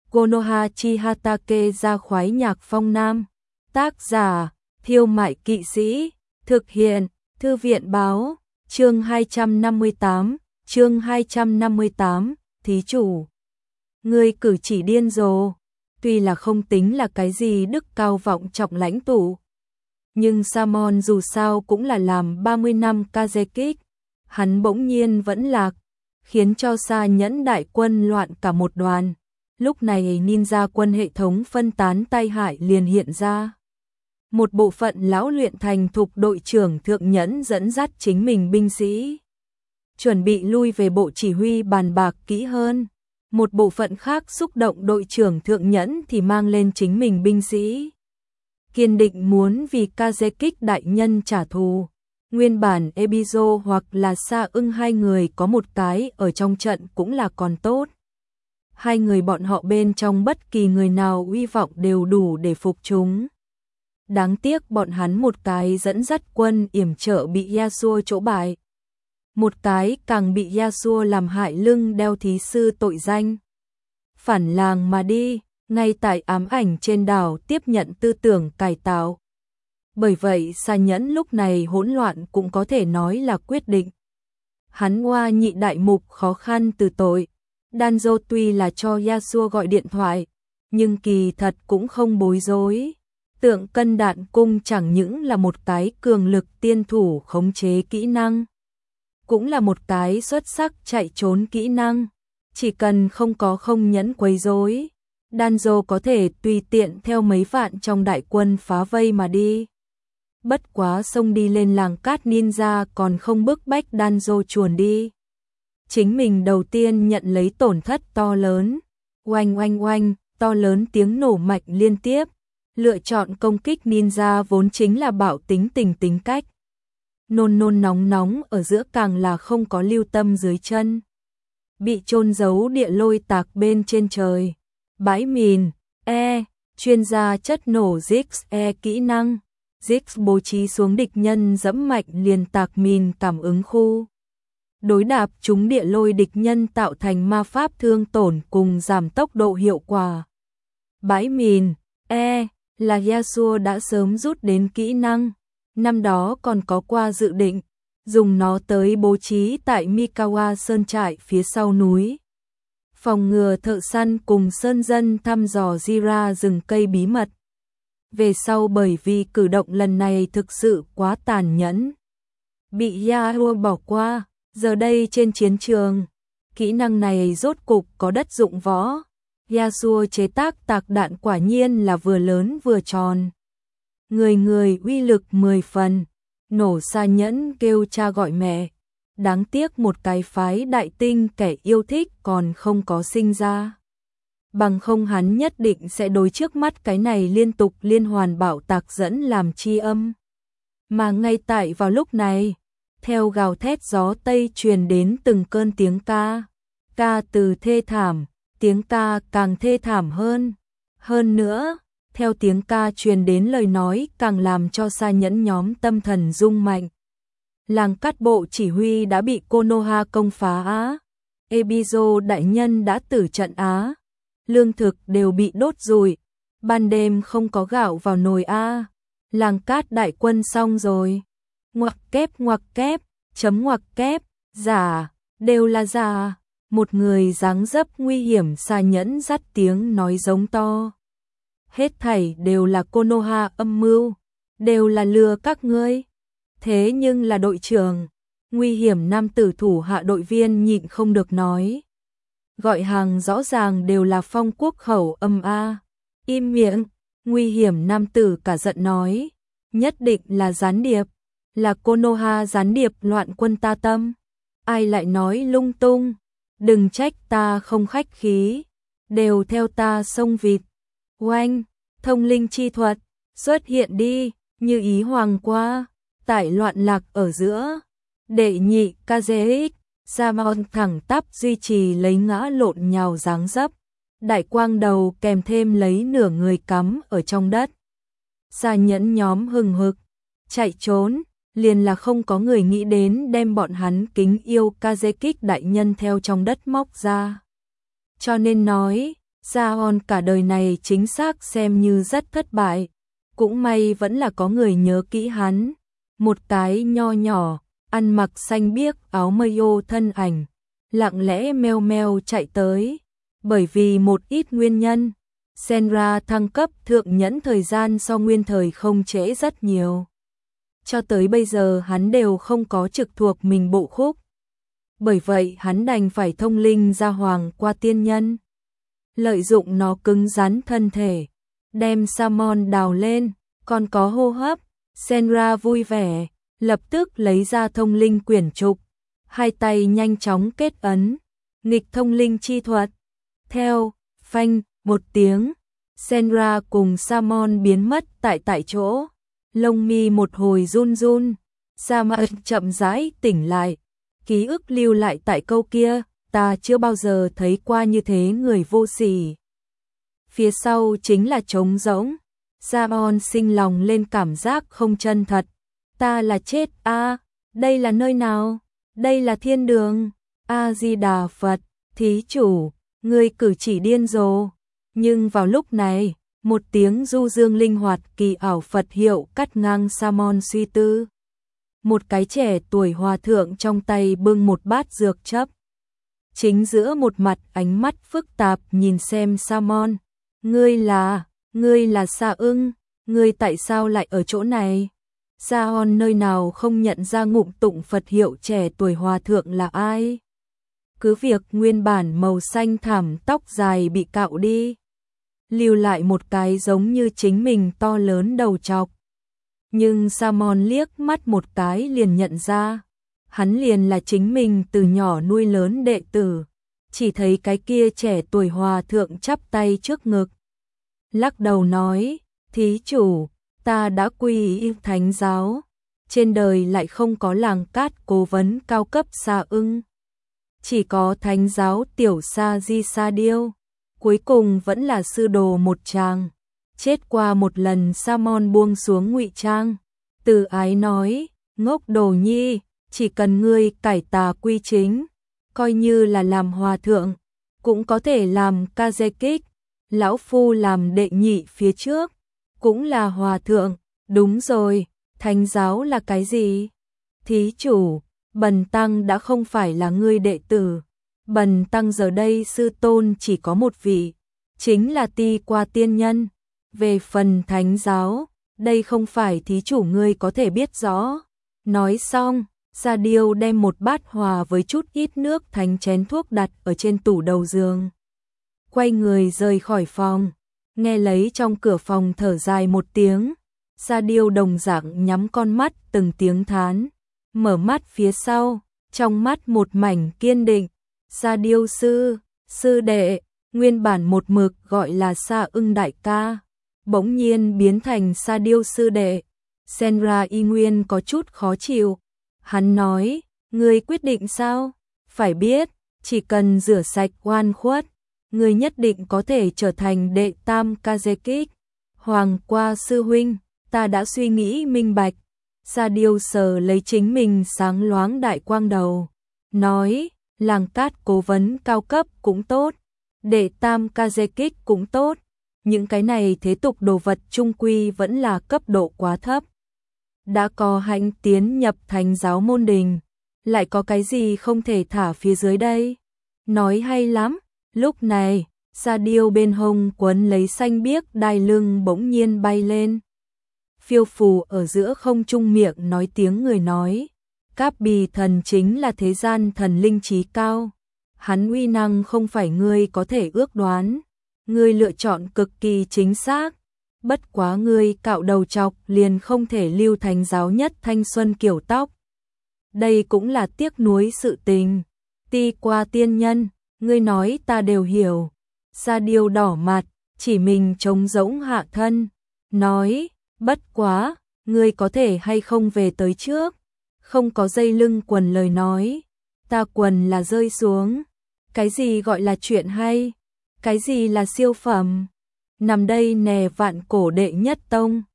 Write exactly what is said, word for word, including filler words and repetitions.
Konoha Chihatake ra khoái nhạc phong nam. Tác giả, Thiêu Mại Kỵ Sĩ. Thực hiện, Thư viện báo. Chương hai trăm năm mươi tám. Chương hai trăm năm mươi tám. Thí chủ. Ngươi cử chỉ điên rồ. Tuy là không tính là cái gì đức cao vọng trọng lãnh tụ, nhưng Samon dù sao cũng là làm ba mươi năm Kazekik. Hắn bỗng nhiên vẫn lạc, khiến cho Sa Nhẫn đại quân loạn cả một đoàn. Lúc này ninja quân hệ thống phân tán tai hại liền hiện ra. Một bộ phận lão luyện thành thục đội trưởng Thượng Nhẫn dẫn dắt chính mình binh sĩ, chuẩn bị lui về bộ chỉ huy bàn bạc kỹ hơn. Một bộ phận khác xúc động đội trưởng Thượng Nhẫn thì mang lên chính mình binh sĩ, kiên định muốn vì Kazekik đại nhân trả thù. Nguyên bản Ebizo hoặc là Sa Ưng hai người có một cái ở trong trận cũng là còn tốt. Hai người bọn họ bên trong bất kỳ người nào uy vọng đều đủ để phục chúng. Đáng tiếc bọn hắn một cái dẫn dắt quân yểm trợ bị Yasuo chỗ bại, một cái càng bị Yasuo làm hại lưng đeo thí sư tội danh. Phản làng mà đi, ngay tại ám ảnh trên đảo tiếp nhận tư tưởng cải tạo. Bởi vậy Sa Nhẫn lúc này hỗn loạn cũng có thể nói là quyết định. Hắn oa nhị đại mục khó khăn từ tội. Danzo tuy là cho Yasuo gọi điện thoại, nhưng kỳ thật cũng không bối rối. Tượng cân đạn cung chẳng những là một cái cường lực tiên thủ khống chế kỹ năng, cũng là một cái xuất sắc chạy trốn kỹ năng. Chỉ cần không có không nhẫn quấy rối, Danzo có thể tùy tiện theo mấy vạn trong đại quân phá vây mà đi. Bất quá xông đi lên làng cát ninja còn không bức bách Danzo chuồn đi. Chính mình đầu tiên nhận lấy tổn thất to lớn. Oanh oanh oanh, to lớn tiếng nổ mạnh liên tiếp. Lựa chọn công kích ninja vốn chính là bạo tính tình tính cách. Nôn nôn nóng nóng ở giữa càng là không có lưu tâm dưới chân. Bị chôn giấu địa lôi tạc bên trên trời. Bãi mìn, E, chuyên gia chất nổ Zix E kỹ năng. Zix bố trí xuống địch nhân dẫm mạnh liền tạc mìn cảm ứng khu. Đối đạp chúng địa lôi địch nhân tạo thành ma pháp thương tổn cùng giảm tốc độ hiệu quả. Bãi mìn, E, là Yasuo đã sớm rút đến kỹ năng. Năm đó còn có qua dự định, dùng nó tới bố trí tại Mikawa Sơn trại phía sau núi. Phòng ngừa thợ săn cùng sơn dân thăm dò Jira rừng cây bí mật. Về sau bởi vì cử động lần này thực sự quá tàn nhẫn, bị Yasuo bỏ qua. Giờ đây trên chiến trường, kỹ năng này rốt cục có đất dụng võ. Yasuo chế tác tạc đạn quả nhiên là vừa lớn vừa tròn. Người người uy lực mười phần. Nổ Sa Nhẫn kêu cha gọi mẹ. Đáng tiếc một cái phái đại tinh kẻ yêu thích còn không có sinh ra. Bằng không hắn nhất định sẽ đối trước mắt cái này liên tục liên hoàn bạo tạc dẫn làm chi âm. Mà ngay tại vào lúc này, theo gào thét gió Tây truyền đến từng cơn tiếng ca. Ca từ thê thảm, tiếng ca càng thê thảm hơn. Hơn nữa, theo tiếng ca truyền đến lời nói càng làm cho Sa Nhẫn nhóm tâm thần rung mạnh. Làng cát bộ chỉ huy đã bị Konoha công phá á. Ebizo đại nhân đã tử trận á. Lương thực đều bị đốt rụi. Ban đêm không có gạo vào nồi á. Làng cát đại quân xong rồi. Ngoặc kép ngoặc kép, chấm ngoặc kép, giả, đều là giả. Một người dáng dấp nguy hiểm Sa Nhẫn dắt tiếng nói giống to. Hết thảy đều là Konoha âm mưu, đều là lừa các ngươi. Thế nhưng là đội trưởng, nguy hiểm nam tử thủ hạ đội viên nhịn không được nói. Gọi hàng rõ ràng đều là Phong Quốc khẩu âm a. Im miệng, nguy hiểm nam tử cả giận nói. Nhất định là gián điệp. Là Konoha gián điệp loạn quân ta tâm. Ai lại nói lung tung. Đừng trách ta không khách khí. Đều theo ta xông vịt. Oanh, thông linh chi thuật, xuất hiện đi, như ý hoàng qua. Tại loạn lạc ở giữa. Đệ nhị Kazekik, Samon thẳng tắp duy trì lấy ngã lộn nhào dáng dấp. Đại quang đầu kèm thêm lấy nửa người cắm ở trong đất. Sa Nhẫn nhóm hừng hực, chạy trốn. Liền là không có người nghĩ đến đem bọn hắn kính yêu Kazekik đại nhân theo trong đất móc ra. Cho nên nói, Sa-on cả đời này chính xác xem như rất thất bại, cũng may vẫn là có người nhớ kỹ hắn, một cái nho nhỏ, ăn mặc xanh biếc áo mayo thân ảnh, lặng lẽ meo meo chạy tới, bởi vì một ít nguyên nhân, Senra thăng cấp thượng nhẫn thời gian so nguyên thời không trễ rất nhiều. Cho tới bây giờ hắn đều không có trực thuộc mình bộ khúc. Bởi vậy hắn đành phải thông linh ra hoàng qua tiên nhân. Lợi dụng nó cứng rắn thân thể, đem Samon đào lên, còn có hô hấp, Senra vui vẻ, lập tức lấy ra thông linh quyển trục, hai tay nhanh chóng kết ấn, nghịch thông linh chi thuật. Theo, phanh, một tiếng, Senra cùng Samon biến mất tại tại chỗ, lông mi một hồi run run, Samon chậm rãi tỉnh lại, ký ức lưu lại tại câu kia, ta chưa bao giờ thấy qua như thế người vô sỉ. Phía sau chính là trống rỗng, Samon sinh lòng lên cảm giác không chân thật, ta là chết a, à, đây là nơi nào, đây là thiên đường, A-di-đà Phật, thí chủ, ngươi cử chỉ điên rồ. Nhưng vào lúc này, một tiếng du dương linh hoạt kỳ ảo Phật hiệu cắt ngang Samon suy tư. Một cái trẻ tuổi hòa thượng trong tay bưng một bát dược chấp. Chính giữa một mặt ánh mắt phức tạp nhìn xem Samon. Ngươi là, ngươi là Sa ưng, ngươi tại sao lại ở chỗ này? Samon nơi nào không nhận ra ngụm tụng Phật hiệu trẻ tuổi hòa thượng là ai? Cứ việc nguyên bản màu xanh thẳm tóc dài bị cạo đi, lưu lại một cái giống như chính mình to lớn đầu trọc. Nhưng Samon liếc mắt một cái liền nhận ra, hắn liền là chính mình từ nhỏ nuôi lớn đệ tử, chỉ thấy cái kia trẻ tuổi hòa thượng chắp tay trước ngực. Lắc đầu nói, thí chủ, ta đã quy y thánh giáo, trên đời lại không có làng cát cố vấn cao cấp Sa ưng. Chỉ có thánh giáo tiểu Sa Di Sa Điêu, cuối cùng vẫn là sư đồ một chàng. Chết qua một lần Samon buông xuống ngụy trang, từ ái nói, ngốc đồ nhi, chỉ cần ngươi cải tà quy chính, coi như là làm hòa thượng, cũng có thể làm Kazekik, lão phu làm đệ nhị phía trước, cũng là hòa thượng, đúng rồi, thánh giáo là cái gì? Thí chủ, Bần tăng đã không phải là ngươi đệ tử, Bần tăng giờ đây sư tôn chỉ có một vị, chính là Ti Qua tiên nhân. Về phần thánh giáo, đây không phải thí chủ ngươi có thể biết rõ. Nói xong, Sa Điêu đem một bát hòa với chút ít nước thánh chén thuốc đặt ở trên tủ đầu giường. Quay người rời khỏi phòng, nghe lấy trong cửa phòng thở dài một tiếng. Sa Điêu đồng dạng nhắm con mắt từng tiếng thán, mở mắt phía sau, trong mắt một mảnh kiên định. Sa Điêu sư, sư đệ, nguyên bản một mực gọi là Sa ưng đại ca, bỗng nhiên biến thành Sa Điêu sư đệ. Senra y nguyên có chút khó chịu. Hắn nói, ngươi quyết định sao? Phải biết, chỉ cần rửa sạch oan khuất, ngươi nhất định có thể trở thành đệ tam Kazekik. Hoàng qua sư huynh, ta đã suy nghĩ minh bạch. Sa Điêu sờ lấy chính mình sáng loáng đại quang đầu, nói, làng cát cố vấn cao cấp cũng tốt, đệ tam Kazekik cũng tốt, những cái này thế tục đồ vật trung quy vẫn là cấp độ quá thấp. Đã có hạnh tiến nhập thánh giáo môn đình, lại có cái gì không thể thả phía dưới đây? Nói hay lắm. Lúc này, Sa Điêu bên hông quấn lấy xanh biếc đai lưng bỗng nhiên bay lên, phiêu phù ở giữa không trung miệng nói tiếng người nói. Cáp Bì thần chính là thế gian thần linh trí cao, hắn uy năng không phải ngươi có thể ước đoán, ngươi lựa chọn cực kỳ chính xác. Bất quá ngươi cạo đầu chọc liền không thể lưu thánh giáo nhất thanh xuân kiểu tóc. Đây cũng là tiếc nuối sự tình. Ti Qua tiên nhân, ngươi nói ta đều hiểu. Sa Điêu đỏ mặt, chỉ mình trống rỗng hạ thân, nói, bất quá, ngươi có thể hay không về tới trước. Không có dây lưng quần lời nói, ta quần là rơi xuống. Cái gì gọi là chuyện hay? Cái gì là siêu phẩm? Nằm đây nè vạn cổ đệ nhất tông,